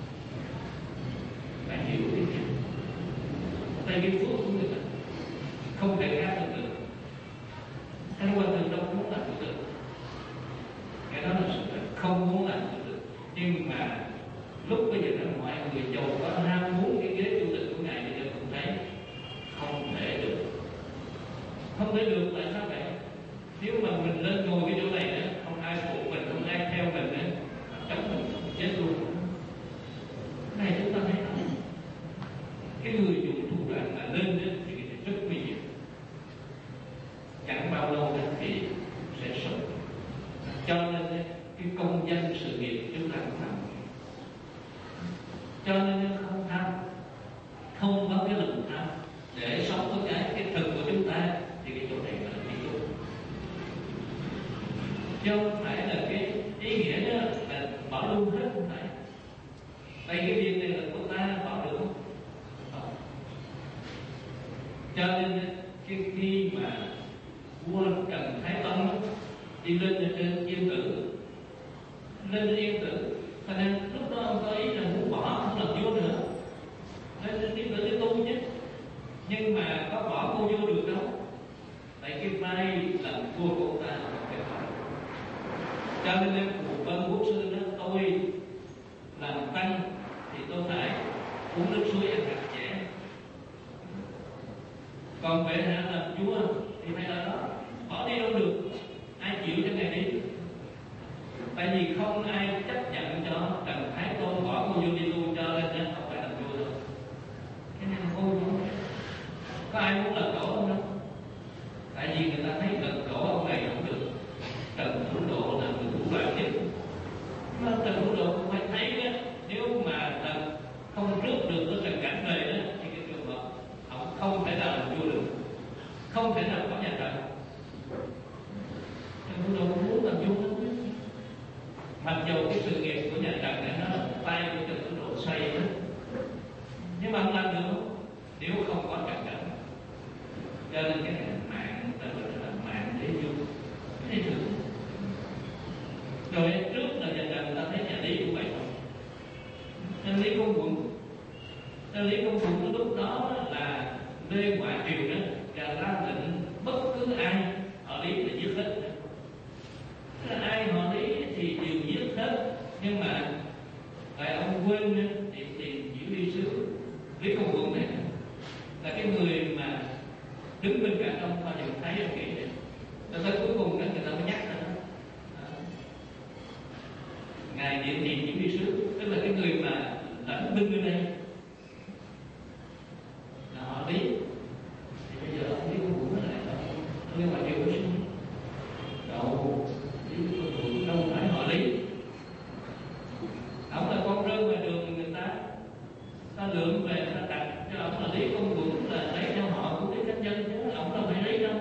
Speaker 1: Phải hiểu cái gì? Tại vì phước của người ta không thể khác được. Anh quan tâm đâu muốn làm được, cái đó là sự thật, không muốn làm được. Nhưng mà lúc bây giờ đó mọi người giàu có ham muốn cái ghế chủ tịch của ngài thì không thấy, không thể được, không thể được. Tại sao vậy? Nếu mà mình lên ngồi cái chỗ này nữa, không ai phụ mình, không ai theo mình nữa, chống mình chết luôn. Cái này chúng ta thấy không? Cái người dùng thủ đoạn mà lên đến ta để sống với cái cái thực của chúng ta, thì cái chỗ này là cái chỗ, chứ không phải là cái ý nghĩa đó là bỏ luôn hết, không phải. Tại cái việc này là của ta, bỏ được không? Không. Cho nên cái khi mà vua Trần Thái Tông đi lên trên Yên Tử, lên trên Yên Tử, cho nên lúc đó ông có ý là muốn bỏ, không làm vua nữa, lên trên Yên Tử để tu chứ. Nhưng mà có bỏ cô vô được đâu, tại cái vai làm vua của ông ta không phải bỏ. Cho nên em một bên quốc sư đó, tôi làm tăng thì tôi phải uống nước suối ăn hạt dẻ, còn về hạ làm chúa thì phải ở đó, bỏ đi đâu được, ai chịu cho ngày đi. Tại vì không ai chấp nhận cho Trần Thái Tôn bỏ cô vô đi tu, cho nên nó không phải làm vua đâu. Cái này là cô không có ai muốn lật đổ ông đâu, tại vì người ta thấy lật đổ ông này không được. Trần Thủ Độ là người thủ đoạn nhất, nhưng mà Trần Thủ Độ cũng phải thấy đó, nếu mà là không rước được cái Trần Cảnh về đó thì cái trường hợp ông không thể nào làm vua được, không thể nào có nhà Trần. Trần Thủ Độ cũng muốn làm vua đó, mặc dù cái sự nghiệp của nhà Trần này nó tay của Trần Thủ Độ xây đó, nhưng mà ông làm được không? Nếu không có Trần Cảnh. Cho nên cái này là mạng, ta gọi là mạng để vua thấy thử. Rồi trước là nhà Trần ta thấy nhà Lý cũng vậy thôi. Nhà Lý Công Quận, nhà Lý Công Quận lúc đó là Lê Ngoại Triều đó, ra ra lệnh bất cứ ai họ Lý là giết hết. Ai họ Lý thì đều giết hết, nhưng mà tại ông quên thì tiền chỉ huy sứ Lý Công Quận này là cái người mà đứng bên cạnh ông ta đều thấy ông kỹ này. Rồi tới cuối cùng đó người ta mới nhắc ra đó. Ngài Điện Tiền chỉ huy sứ, tức là cái người mà lãnh binh bên đây là họ Lý. Thì bây giờ ông Lý Công Quận nói lại đó, ông Lý Ngoại Triều có xin đâu, Lý Công Quận đâu phải họ Lý. Ông là con rơi ngoài đường người ta, ta lượm về ta đặt cho ông là Lý Công Quận, là lấy theo họ của Lý Chánh Nhân chứ, ông đâu phải lấy đâu.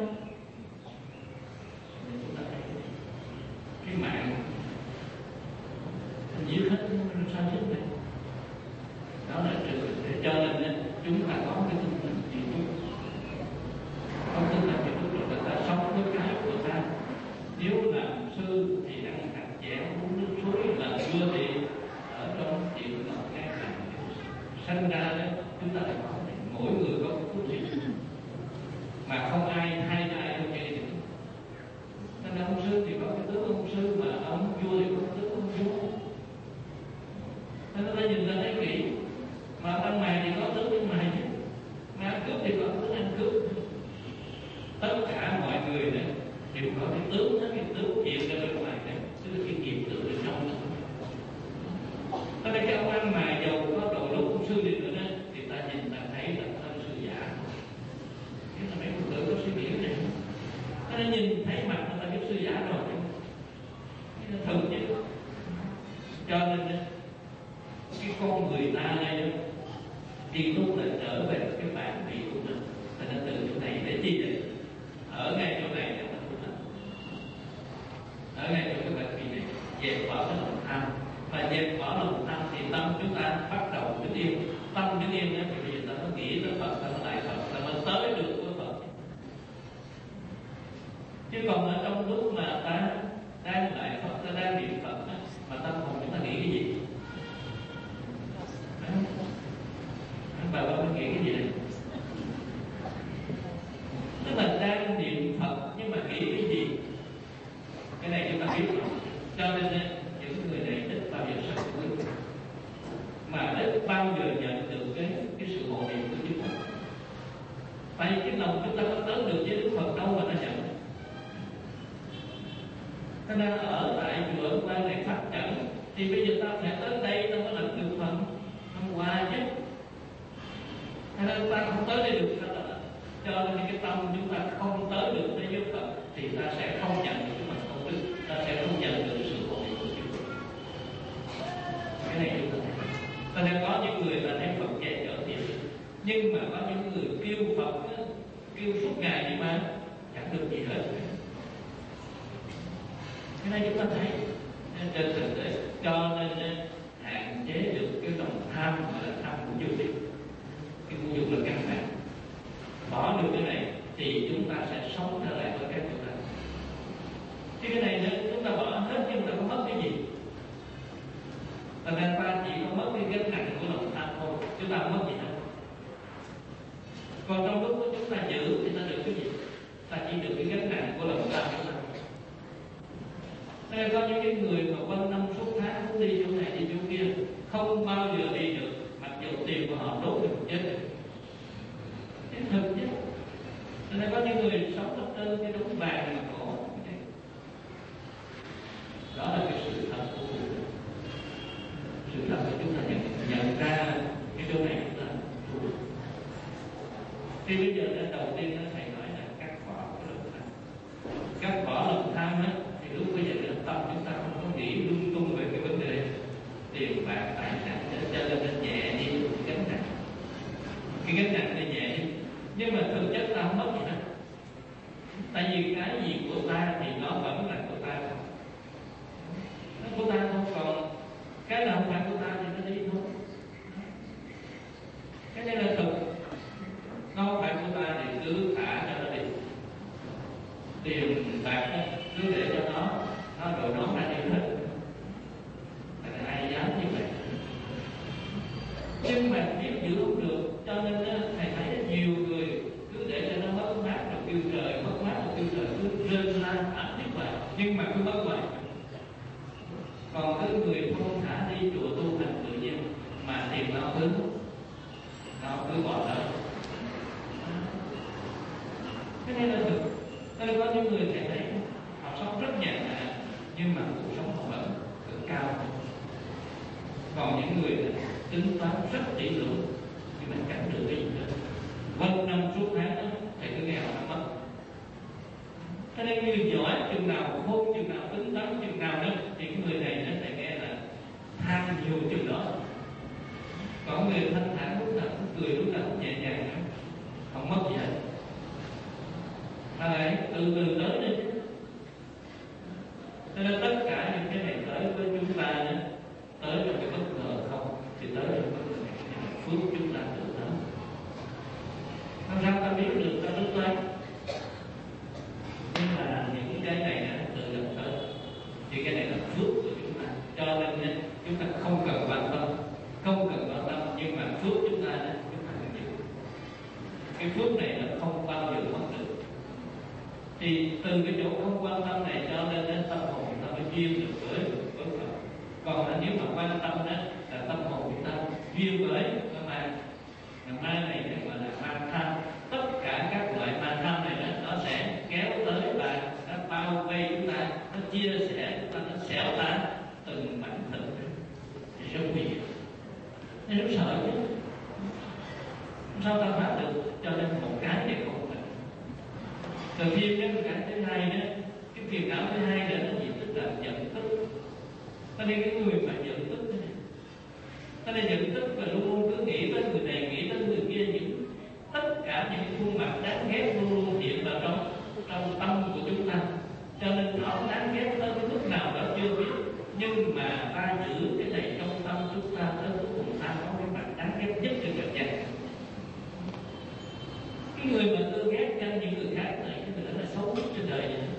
Speaker 1: Cái mạng giết hết sao giết này, đó là trừ. Cho nên chúng ta có cái tinh thần chịu túc, có tinh thần chịu túc rồi người ta sống với cái của ta. Nếu làm sư thì ăn hạt dẻ uống nước suối, làm vua thì ở trong chịu ngọt ngang hàng. Sinh ra đó chúng ta phải có mỗi người có cái phước gì mà không ai thay ai đâu chạy được. Nên ông sư thì có cái tướng ông sư, mà ông vua thì có cái tướng ông vua. Nên người ta nhìn ra thấy kỹ, mà ăn mày thì có tướng bên mày chứ, mà ăn cướp thì có tướng ăn cướp. Tất cả mọi người này đều có cái tướng đó, cái tướng hiện ra bên ngoài này, tức là cái nghiệp tướng bên trong đó. Ở đây cái ông ăn mày giàu có đầu lúc ông sư đi nữa đó, thì ta nhìn ta thấy là thân sư giả. Thế là mấy phụ nữ có suy nghĩ này, ta đã nhìn thấy mặt người ta biết sư giả rồi, cái nó thật chứ. Cho nên cái con người ta đây đó, thì luôn là trở về cái bản vị của mình. Thành ra từ chỗ này để chi vậy? Ở ngay chỗ này để mình tu hành. Ở ngay chỗ cái bản vị này, dẹp bỏ cái lòng tham. Và dẹp bỏ lòng tham thì tâm chúng ta bắt đầu đứng yên. Tâm đứng yên đó thì bây giờ ta mới nghĩ tới Phật, ta mới lại Phật, ta mới tới được với Phật. Chứ còn ở trong lúc mà ta đang lại Phật, ta đang niệm Phật đó, mà tâm hồn chúng ta nghĩ cái gì? Bà bà mới nghĩ cái gì này? Tức là đang niệm Phật nhưng mà nghĩ cái gì? Cái này chúng ta biết rồi. Cho nên những người này ít bao giờ sạch quý, mà ít bao giờ nhận được cái cái sự hộ niệm của Đức Phật. Tại vì cái lòng chúng ta có tới được với Đức Phật đâu mà ta nhận. Thế nên ở tại chùa quan này phát triển thì bây giờ ta phải tới đây ta mới làm được phần năm qua chứ. Thế nên ta không tới đây được sao ta? Cho nên cái tâm chúng ta không tới được với Đức Phật thì ta sẽ không nhận được cái phần công đức, ta sẽ không nhận được sự hộ niệm của Đức Phật. Cái này chúng ta thấy. Cho nên có những người ta thấy Phật che chở thiệt, Nhưng mà có những người kêu Phật đó, kêu suốt ngày nhưng mà chẳng được gì hết. Cái này chúng ta thấy trên thực tế, cho nên hạn chế được cái lòng tham, gọi là tham của dục. Cái của dục là căn bản. Bỏ được cái này thì chúng ta sẽ sống trở lại với cái của ta. Chứ cái này nếu chúng ta bỏ hết nhưng ta không mất cái gì. Thành ra ta chỉ có mất cái gánh nặng của lòng tham thôi, chúng ta không mất gì hết. Còn trong lúc chúng ta giữ thì ta được cái gì? Ta chỉ được cái gánh nặng của lòng tham của ta. Nên có những cái người mà quanh năm suốt tháng cũng đi chỗ này đi chỗ kia, không bao giờ đi được, mặc dù tiền của họ đốt được chết. Cái thực chứ. Nên có những người sống ở trên cái đống vàng mà khổ. Đó là cái sự thật của cuộc đời. Sự thật của chúng ta nhận, nhận ra cái chỗ này chúng ta thua. Thì bây giờ đến đầu tiên nó thầy nói là cắt bỏ cái lòng tham. Cắt bỏ lòng tham á, thì lúc bây giờ đến tâm chúng ta không có nghĩ lung tung về cái vấn đề tiền bạc tài sản, cho nên nó nhẹ đi cái gánh nặng. Cái gánh nặng nó nhẹ đi. Nhưng mà thực chất ta không mất gì hết. Tại vì cái gì của ta thì nó vẫn là của ta thôi. Nó của ta không, còn cái nào không phải của ta thì nó đi thôi. Cái này là thực. Nó không phải của ta thì cứ thả cho nó đi. Tiền bạc cứ để cho nó, nó rồi nó ra đi hết. Tại là ai dám như vậy. Nhưng mà biết giữ không được, cho nên thầy thấy nhiều người cứ để cho nó mất mát rồi kêu trời, mất mát rồi kêu trời, cứ rên la áp tiếp lại, nhưng mà cứ mất hoài. Còn cái người không thả đi chùa tu hành tự nhiên mà tiền nó cứ nó cứ bỏ lỡ. Cái này là thực. Nên có những người thầy thấy họ sống rất nhàn hạ nhưng mà cuộc sống họ vẫn cực cao. Còn những người tính toán rất kỹ lưỡng nhưng mà chẳng được cái gì hết. Quanh năm suốt tháng đó thầy cứ nghe họ nó mất. Cho nên người giỏi chừng nào, khôn chừng nào, tính toán chừng nào đó thì cái người này nó thầy nghe là than nhiều chừng đó. Còn người thanh thản lúc nào cũng cười, lúc nào cũng nhẹ nhàng, không mất gì hết. Mà lại từ từ tới đi. Cho nên tất cả những cái này tới với chúng ta nữa, tới trong cái bất ngờ không thì tới trong bất ngờ phước chúng ta tự tới. Làm sao ta biết được ta lúc tới? Nhưng mà những cái này đã tự động tới. Thì cái này là phước của chúng ta. Cho nên chúng ta không cần quan tâm, không cần quan tâm, nhưng mà phước chúng ta đó chúng ta cần giữ. Cái phước này là không bao giờ mất được. Thì từ cái chỗ không quan tâm này cho nên đến tâm hồn chúng ta mới duyên được với với Phật. Còn là nếu mà quan tâm đó là tâm hồn chúng ta duyên với cái ma. Cái ma này gọi là ma tham. Tất cả các loại ma tham này đó, nó sẽ kéo tới và nó bao vây chúng ta, nó chia sẻ chúng ta, nó xẻo ta từng mảnh thịt thì sẽ nguy hiểm. Nên nó sợ chứ. Sao ta phá được? Cho nên một cái này không phải. Đầu tiên cái cái thứ hai đó, cái phiền não thứ hai nữa là gì? Tức là giận tức. Cho nên cái người mà giận tức thế này, cho nên giận tức và luôn luôn cứ nghĩ tới người này, nghĩ tới người kia, những tất cả những khuôn mặt đáng ghét luôn luôn hiện vào trong trong tâm của chúng ta. Cho nên nó đáng ghét tới cái mức nào đó chưa biết, nhưng mà ta giữ cái này trong tâm chúng ta tới cuối cùng ta có cái mặt đáng ghét nhất trên trần gian. Cái người mà tôi ghét cho những người khác này, cái người đó là xấu nhất trên đời này.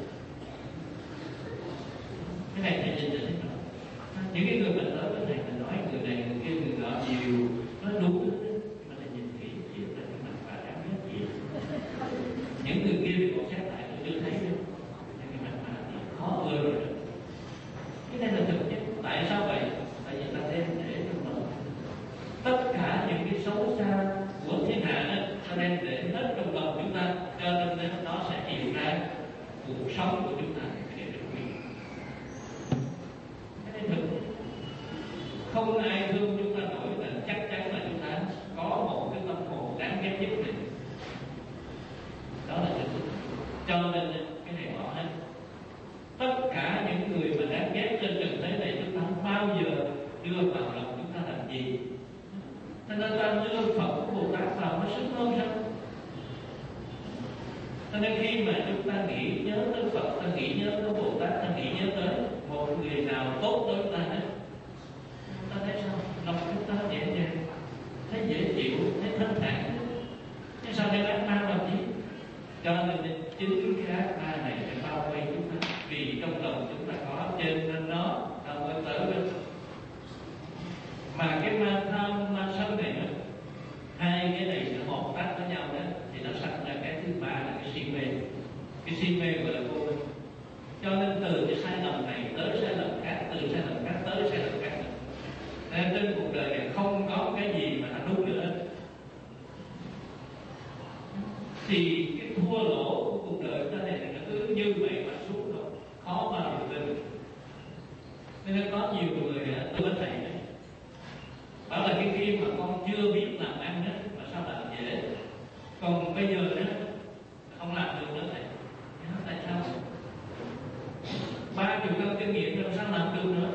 Speaker 1: Cái này thầy nhìn thấy rõ. Những cái người mình tới với thầy mình nói người này người kia người nọ nhiều, nó đúng đó. Mà thầy nhìn kỹ chuyện là cái mặt bà đáng ghét gì. Những người kia bị một xét lại tôi chưa thấy đâu. Cái mặt bà thì khó ưa rồi. Cái này là thực chất. Tại sao vậy? Tại vì ta đem để trong lòng. Tất cả những cái xấu xa của thiên hạ đó, ta đem để hết trong lòng chúng ta, cho nên nó sẽ hiện ra cuộc sống của chúng ta để được quyền. Cái này thực. Không ai thương chúng ta nổi là chắc chắn là chúng ta có một cái tâm hồn đáng ghét nhất định. Đó là thực. Cho nên cái này bỏ hết. Tất cả những người mà đáng ghét trên trần thế này chúng ta không bao giờ đưa vào lòng chúng ta làm gì. Cho nên ta đưa Phật của Bồ Tát vào nó sướng hơn sao? Cho nên khi mà chúng ta nghĩ nhớ tới Phật, ta nghĩ nhớ tới Bồ Tát, ta nghĩ nhớ tới một người nào tốt đối với ta hết, ta thấy sao? Lòng chúng ta nhẹ nhàng, thấy dễ chịu, thấy thanh thản. Nhưng sao đây ác ma làm gì? Cho nên chính cái ác ma này sẽ bao vây chúng ta, vì trong lòng chúng ta có, trên nên nó nó mới tới bên. Mà cái ma tham, ma sân này nữa, hai cái này sẽ hợp tác với nhau đó, thì nó sanh ra cái thứ ba là cái si mê. Cái si mê gọi là vô minh. Cho nên từ cái sai lầm này tới sai lầm khác, từ sai lầm khác tới sai lầm khác. Nên trên cuộc đời này không có cái gì mà hạnh phúc nữa. Thì cái thua lỗ của cuộc đời ta này nó cứ như vậy mà xuống rồi, khó mà được lên. Nên có nhiều người tôi nói thầy này, bảo là cái khi mà con chưa biết làm ăn đó mà sao làm dễ, còn bây giờ đó không làm được nữa thầy. Tại sao? Ba chục năm kinh nghiệm rồi sao làm được nữa?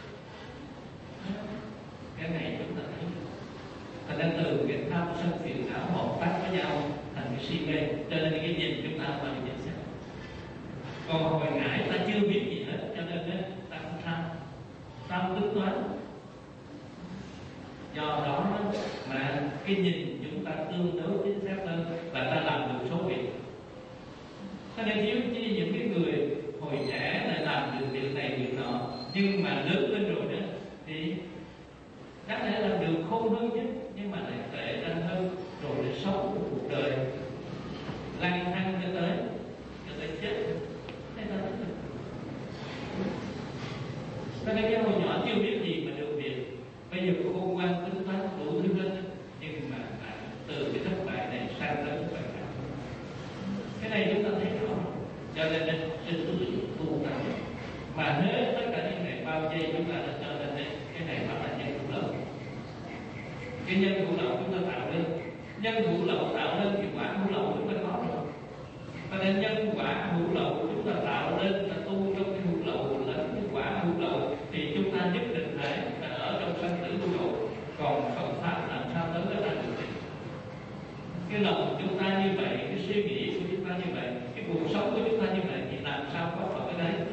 Speaker 1: Cái này chúng ta thấy. Thành ra từ cái tham sân phiền não hợp tác với nhau thành cái si mê, cho nên cái nhìn chúng ta là nhìn sai. Còn hồi nãy ta chưa biết gì hết, cho nên đó, ta không tham, tham tính toán. Do đó mà cái nhìn chúng ta tương đối chính xác hơn và ta làm được số việc. Cho nên thiếu chi những cái người hồi trẻ lại làm được việc này việc nọ, nhưng mà lớn lên rồi đó thì chắc thể làm được khôn hơn chứ, nhưng mà lại tệ ra hơn, rồi lại sống của cuộc đời lang thang cho tới cho tới chết. Thế ta thích được. Cho nên cái hồi nhỏ chưa biết gì mà được việc, bây giờ khôn ngoan tính toán đủ thứ hết, nhưng mà từ cái thất bại này sang tới thất bại khác. Cái này chúng ta thấy rõ. Cho nên nên xin tu tu tập. Mà nếu tất cả những này bao vây chúng ta là cho nên cái này phải là nhân thủ lậu. Cái nhân thủ lậu chúng ta tạo lên, nhân thủ lậu tạo lên thì quả thủ lậu chúng ta có rồi. Cho nên nhân quả hữu lậu chúng ta tạo lên, ta tu trong cái hữu lậu lẫn cái quả hữu lậu thì chúng ta nhất định phải ở trong sanh tử tu độ. Còn Phật pháp làm sao tới với ta được? Cái lòng chúng ta như vậy, cái suy nghĩ của chúng ta như vậy, cái cuộc sống của chúng ta như vậy thì làm sao có Phật ở đây?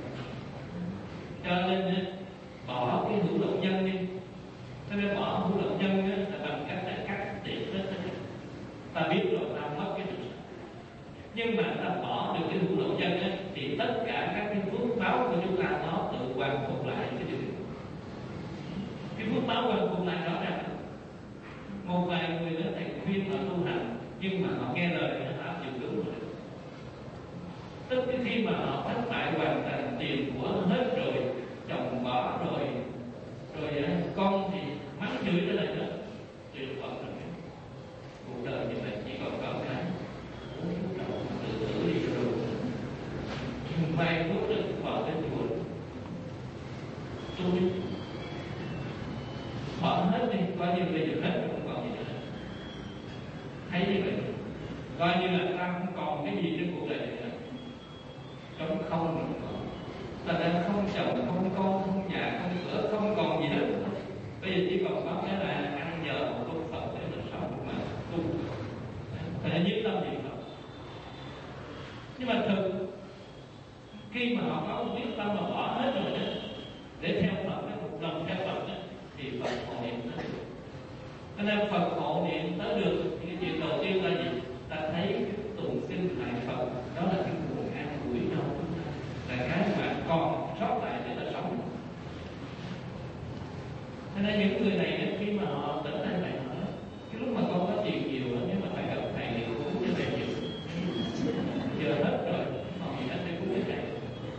Speaker 1: Cho nên bỏ cái hữu lậu nhân đi. Cho nên bỏ hữu lậu nhân là bằng cách là cắt tiệt hết. Ta biết rồi ta mất cái sự. Nhưng mà ta bỏ được cái hữu lậu nhân ấy, thì tất cả các cái phước báo của chúng ta nó tự hoàn phục lại cái điều. Cái phước báo hoàn phục lại rõ ràng. Một vài người nữa thầy khuyên họ tu hành, nhưng mà họ nghe lời thì họ áp dụng đúng rồi. Tức cái khi mà họ thất bại hoàn toàn, tiền của hết rồi, chồng bỏ rồi, rồi con thì mắng chửi trở lại nữa, tuyệt vọng rồi. Cuộc đời như vậy chỉ còn có cái uống thuốc độc, tự tử đi cho đủ. Vài phút nữa bỏ lên chùa tu đi, bỏ hết đi, coi như bây giờ hết rồi, không còn gì nữa. Thấy như vậy, coi như là ta không còn cái gì trên cuộc đời này nữa, trống không rồi còn. Ta đang không chồng, không con, không nhà, không cửa, không còn gì hết. Bây giờ chỉ còn có cái là ăn nhờ một tu Phật để mình sống mà tu. Phải nhất tâm niệm Phật. Nhưng mà thực khi mà họ có một quyết tâm mà bỏ hết rồi đó, để theo Phật, cái cuộc lòng theo Phật đó, thì Phật hộ niệm tới được. Cho nên Phật hộ niệm tới được thì cái chuyện đầu tiên là gì? Ta thấy cái tụng kinh lại Phật, đó là cái nguồn an ủi cho chúng ta, là cái mà còn sót lại để ta sống. Cho nên những người này khi mà họ tỉnh lại này họ nói, cái lúc mà con có tiền nhiều lắm, nếu mà phải gặp thầy thì cũng cho thầy nhiều. Giờ hết rồi, còn gì hết thì cũng cho thầy.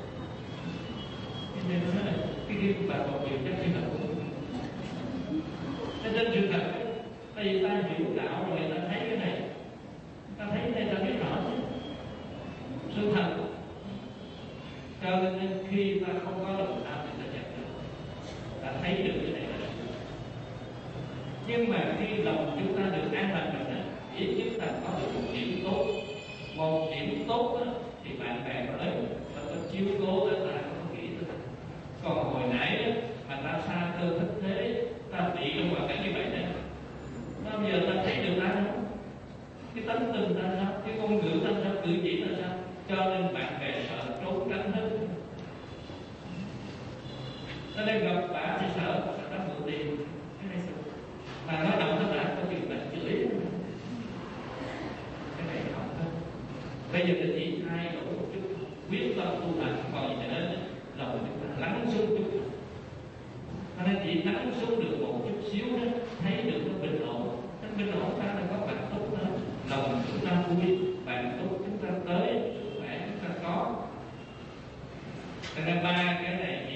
Speaker 1: Nên nó nói là cái kia bà còn nhiều chắc như là cũng. Nên trên sự thật, tại vì ta hiểu đạo rồi, ta thấy cái này, ta thấy cái này ta biết rõ chứ. Sự thật. Cho nên khi ta không có lòng tham thì ta nhận được, ta thấy được cái này là. Nhưng mà khi lòng chúng ta được an lành rồi đó, ít nhất ta có được một điểm tốt. Một điểm tốt đó, thì bạn bè nói ta có chiếu cố tới ta, không nghĩ tới ta. Còn hồi nãy đó, mà ta xa cơ thất thế, ta bị trong hoàn cảnh như vậy đó, nó Bao giờ ta thấy được ta đâu, cái tánh tình ta sao, cái ngôn ngữ ta sao, cử chỉ ta sao. Cho nên bạn bè sợ trốn tránh hết. Cho nên gặp bà thì sợ, sợ nó mượn tiền, cái này sợ. Mà nói động tất cả có chuyện bạn chửi, cái này không thôi. Bây giờ mình chỉ thay đổi một chút, quyết tâm tu hành, còn gì nữa lòng chúng ta lắng xuống chút. Cho nên chỉ lắng xuống được một chút xíu đó, thấy được nó bình ổn. Nó bình ổn ta là có bạn tốt hơn, lòng chúng ta vui, bạn tốt chúng ta tới, sức khỏe chúng ta có. Cho nên ba cái này